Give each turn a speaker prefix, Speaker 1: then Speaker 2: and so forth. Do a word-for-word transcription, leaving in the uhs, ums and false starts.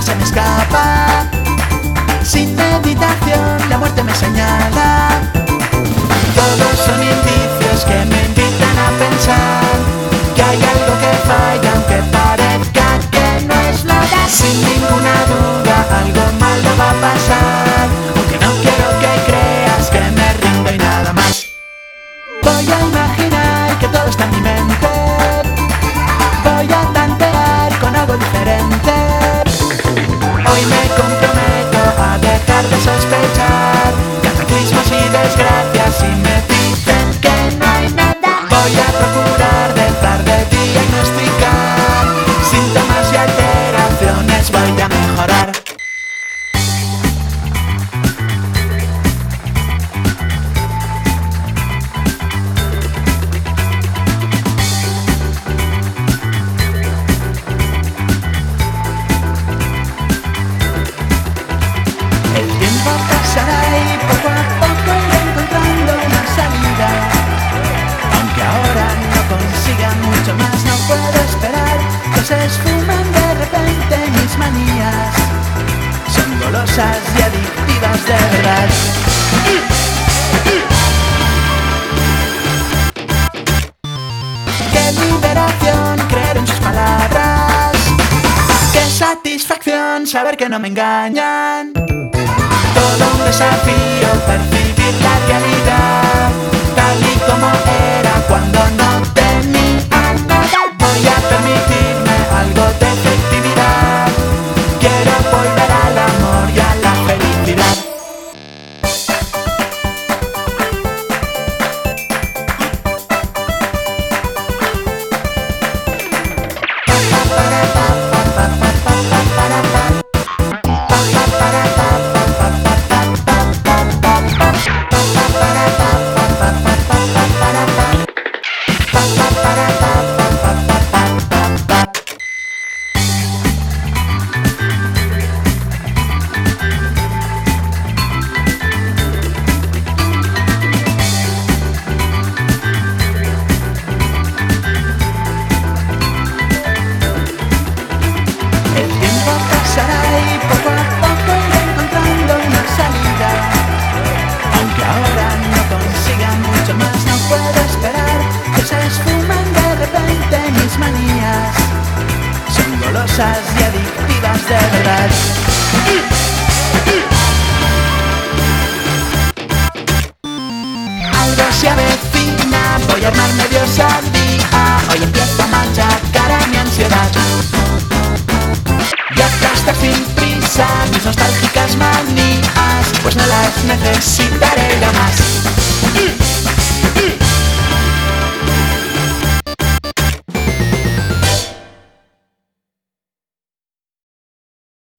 Speaker 1: se me escapa. Sin meditación la muerte me señala. Todos son indicios que me invitan a pensar que hay algo que falla aunque parezca que no es nada. Sin ninguna duda algo malo va a pasar, aunque no quiero que creas que me rindo y nada más. Voy a imaginar que todo está en mi mente. Voy a tantear con algo diferente. Hoy me comprometo a dejar de sospechar cataclismos y desgracias y me dicen que no hay nada. Voy a procurar dejar de diagnosticar síntomas y alteraciones. Voy a mejorar. Se esfuman de repente mis manías, son golosas y adictivas de verdad. Qué liberación creer en sus palabras, qué satisfacción saber que no me engañan. Todo un desafío percibir la realidad tal y como era cuando no tenía nada. Voy a permitirme algo de efectividad. Quiero volver al amor y a la felicidad. Y adictivas de verdad. Algo se avecina, voy a armarme Dios al día. Hoy empiezo a machacar a mi ansiedad y a aplastar sin prisa mis nostálgicas manías, pues no las necesitaré ya más.